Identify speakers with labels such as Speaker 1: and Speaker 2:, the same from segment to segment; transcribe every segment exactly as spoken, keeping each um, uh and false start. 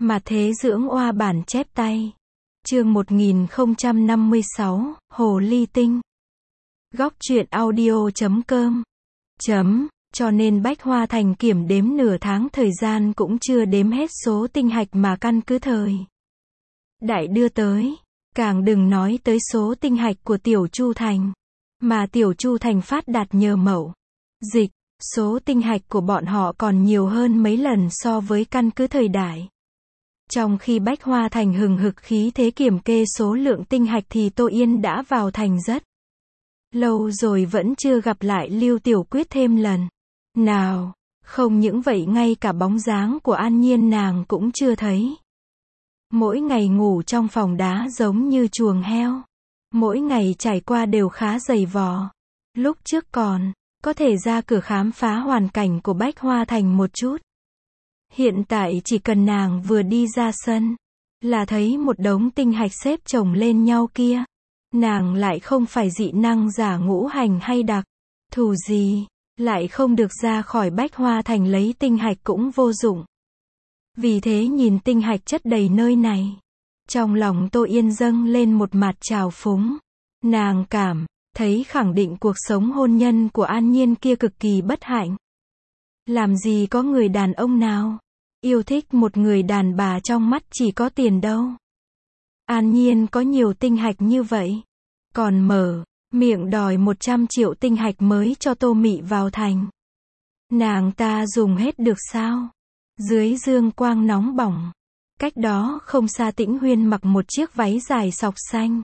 Speaker 1: Mà thế dưỡng oa bản chép tay. Chương một nghìn không trăm năm mươi sáu, Hồ Ly Tinh. Góc truyện audio chấm com. Chấm, cho nên Bách Hoa Thành kiểm đếm nửa tháng thời gian cũng chưa đếm hết số tinh hạch mà căn cứ thời đại đưa tới. Càng đừng nói tới số tinh hạch của Tiểu Chu Thành. Mà Tiểu Chu Thành phát đạt nhờ mậu dịch, số tinh hạch của bọn họ còn nhiều hơn mấy lần so với căn cứ thời đại. Trong khi Bách Hoa Thành hừng hực khí thế kiểm kê số lượng tinh hạch thì Tô Yên đã vào thành rất lâu rồi vẫn chưa gặp lại Lưu Tiểu Quyết thêm lần nào. Không những vậy ngay cả bóng dáng của An Nhiên nàng cũng chưa thấy. Mỗi ngày ngủ trong phòng đá giống như chuồng heo. Mỗi ngày trải qua đều khá dày vò. Lúc trước còn có thể ra cửa khám phá hoàn cảnh của Bách Hoa Thành một chút. Hiện tại chỉ cần nàng vừa đi ra sân là thấy một đống tinh hạch xếp chồng lên nhau kia. Nàng lại không phải dị năng giả ngũ hành hay đặc thù gì, lại không được ra khỏi Bách Hoa Thành lấy tinh hạch cũng vô dụng. Vì thế nhìn tinh hạch chất đầy nơi này, trong lòng Tô Yên dâng lên một mặt trào phúng. Nàng cảm thấy khẳng định cuộc sống hôn nhân của An Nhiên kia cực kỳ bất hạnh. Làm gì có người đàn ông nào yêu thích một người đàn bà trong mắt chỉ có tiền đâu. An Nhiên có nhiều tinh hạch như vậy, còn mở miệng đòi một trăm triệu tinh hạch mới cho Tô Mị vào thành. Nàng ta dùng hết được sao? Dưới dương quang nóng bỏng, cách đó không xa Tĩnh Huyên mặc một chiếc váy dài sọc xanh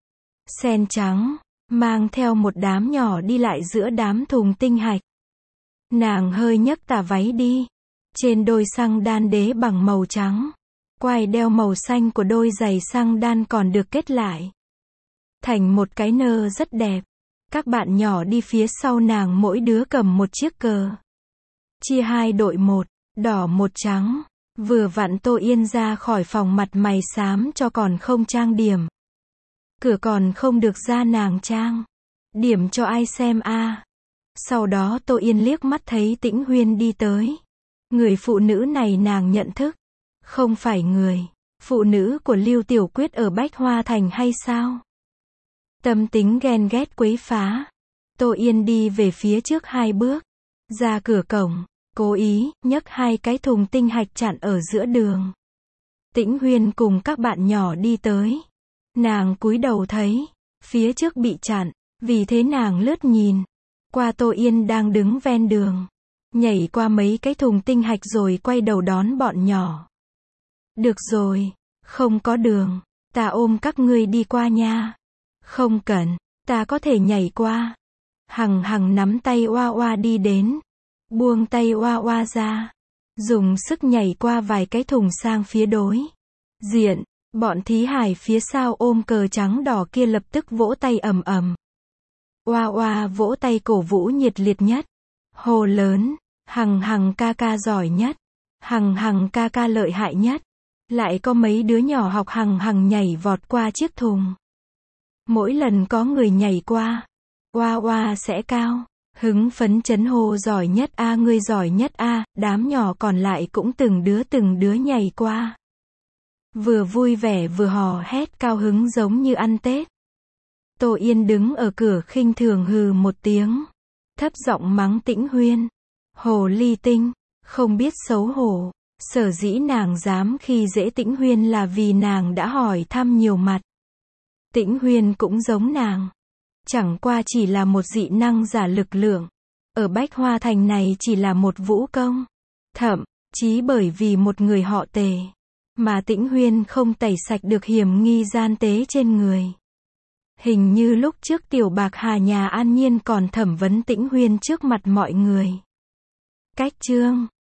Speaker 1: sen trắng, mang theo một đám nhỏ đi lại giữa đám thùng tinh hạch. Nàng hơi nhấc tà váy đi, trên đôi xăng đan đế bằng màu trắng, quai đeo màu xanh của đôi giày xăng đan còn được kết lại thành một cái nơ rất đẹp. Các bạn nhỏ đi phía sau nàng mỗi đứa cầm một chiếc cờ, chia hai đội, một đỏ một trắng. Vừa vặn Tô Yên ra khỏi phòng mặt mày xám cho còn không trang điểm. Cửa còn không được ra nàng trang điểm cho ai xem a. À. Sau đó Tô Yên liếc mắt thấy Tĩnh Huyên đi tới. Người phụ nữ này nàng nhận thức. Không phải người phụ nữ của Lưu Tiểu Quyết ở Bách Hoa Thành hay sao? Tâm tính ghen ghét quấy phá. Tô Yên đi về phía trước hai bước, ra cửa cổng, cố ý nhấc hai cái thùng tinh hạch chặn ở giữa đường. Tĩnh Huyên cùng các bạn nhỏ đi tới. Nàng cúi đầu thấy phía trước bị chặn, vì thế nàng lướt nhìn qua Tô Yên đang đứng ven đường, nhảy qua mấy cái thùng tinh hạch rồi quay đầu đón bọn nhỏ. Được rồi, không có đường, ta ôm các ngươi đi qua nha. Không cần, ta có thể nhảy qua. Hằng Hằng nắm tay Oa Oa đi đến, buông tay Oa Oa ra, dùng sức nhảy qua vài cái thùng sang phía đối diện. Bọn thí hải phía sau ôm cờ trắng đỏ kia lập tức vỗ tay ầm ầm. Oa Oa vỗ tay cổ vũ nhiệt liệt nhất, hô lớn, Hằng Hằng ca ca giỏi nhất, Hằng Hằng ca ca lợi hại nhất. Lại có mấy đứa nhỏ học Hằng Hằng nhảy vọt qua chiếc thùng. Mỗi lần có người nhảy qua, Oa Oa sẽ cao hứng phấn chấn hô giỏi nhất a, ngươi giỏi nhất a. Đám nhỏ còn lại cũng từng đứa từng đứa nhảy qua, vừa vui vẻ vừa hò hét cao hứng giống như ăn Tết. Tô Yên đứng ở cửa khinh thường hừ một tiếng, thấp giọng mắng Tĩnh Huyên, hồ ly tinh, không biết xấu hổ. Sở dĩ nàng dám khi dễ Tĩnh Huyên là vì nàng đã hỏi thăm nhiều mặt. Tĩnh Huyên cũng giống nàng, chẳng qua chỉ là một dị năng giả lực lượng, ở Bách Hoa Thành này chỉ là một vũ công. Thậm chí bởi vì một người họ Tề mà Tĩnh Huyên không tẩy sạch được hiểm nghi gian tế trên người. Hình như lúc trước Tiểu Bạc Hà nhà An Nhiên còn thẩm vấn Tĩnh Huyên trước mặt mọi người. Cách chương